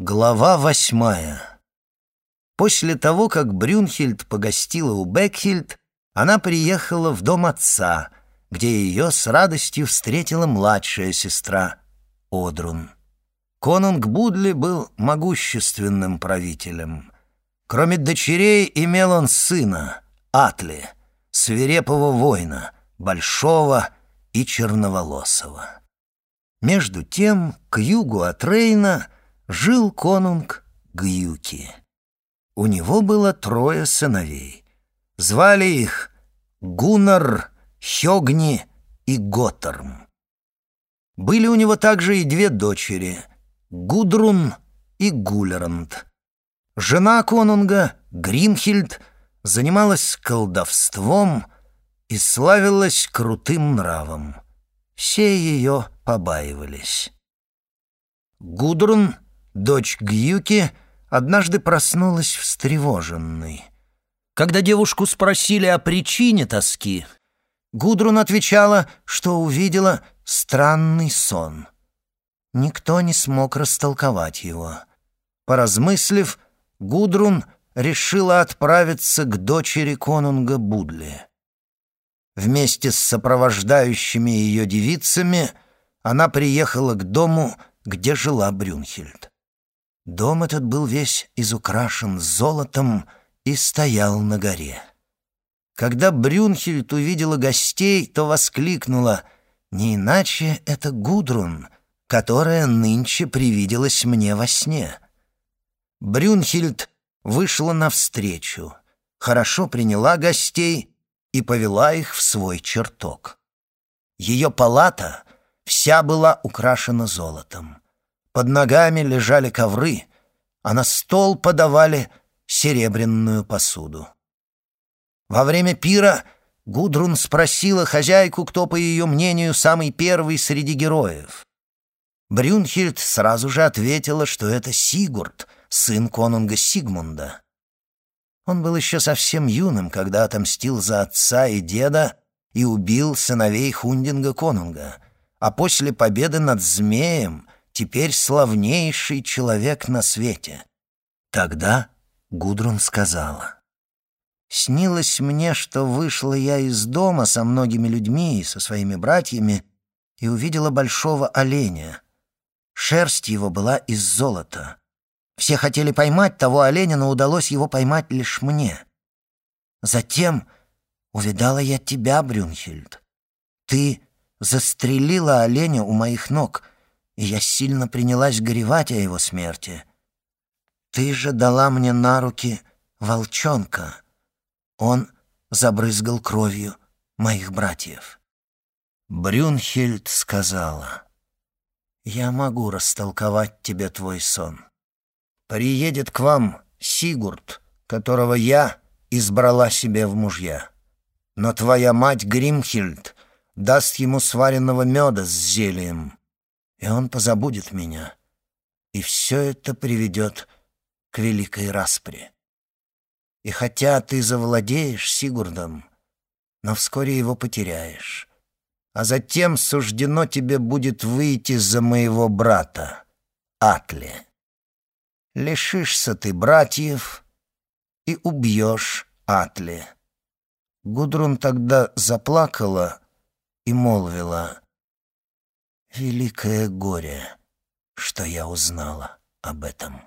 Глава 8. После того, как Брюнхильд погостила у Бекхильд, она приехала в дом отца, где ее с радостью встретила младшая сестра Одрун. Конунг Будли был могущественным правителем. Кроме дочерей имел он сына, Атли, свирепого воина, большого и черноволосого. Между тем, к югу от Рейна жил конунг Гюки. У него было 3 сыновей. Звали их Гуннар, Хёгни и Готтерм. Были у него также и 2 дочери — Гудрун и Гулеранд. Жена конунга, Гримхильд, занималась колдовством и славилась крутым нравом. Все ее побаивались. Гудрун, дочь Гюки, однажды проснулась встревоженной. Когда девушку спросили о причине тоски, Гудрун отвечала, что увидела странный сон. Никто не смог растолковать его. Поразмыслив, Гудрун решила отправиться к дочери конунга Будли. Вместе с сопровождающими ее девицами она приехала к дому, где жила Брюнхильд. Дом этот был весь изукрашен золотом и стоял на горе. Когда Брюнхильд увидела гостей, то воскликнула: «Не иначе это Гудрун, которая нынче привиделась мне во сне». Брюнхильд вышла навстречу, хорошо приняла гостей и повела их в свой чертог. Ее палата вся была украшена золотом. Под ногами лежали ковры, а на стол подавали серебряную посуду. Во время пира Гудрун спросила хозяйку, кто, по ее мнению, самый первый среди героев. Брюнхильд сразу же ответила, что это Сигурд, сын конунга Сигмунда. Он был еще совсем юным, когда отомстил за отца и деда и убил сыновей Хундинга конунга, а после победы над змеем теперь славнейший человек на свете. Тогда Гудрун сказала: «Снилось мне, что вышла я из дома со многими людьми и со своими братьями и увидела большого оленя. Шерсть его была из золота. Все хотели поймать того оленя, но удалось его поймать лишь мне. Затем увидала я тебя, Брюнхильд. Ты застрелила оленя у моих ног, и я сильно принялась горевать о его смерти. Ты же дала мне на руки волчонка. Он забрызгал кровью моих братьев». Брюнхильд сказала: «Я могу растолковать тебе твой сон. Приедет к вам Сигурд, которого я избрала себе в мужья. Но твоя мать Гримхильд даст ему сваренного меда с зельем, и он позабудет меня, и все это приведет к великой распре. И хотя ты завладеешь Сигурдом, но вскоре его потеряешь, а затем суждено тебе будет выйти за моего брата Атли. Лишишься ты братьев и убьешь Атли». Гудрун тогда заплакала и молвила: «Великое горе, что я узнала об этом».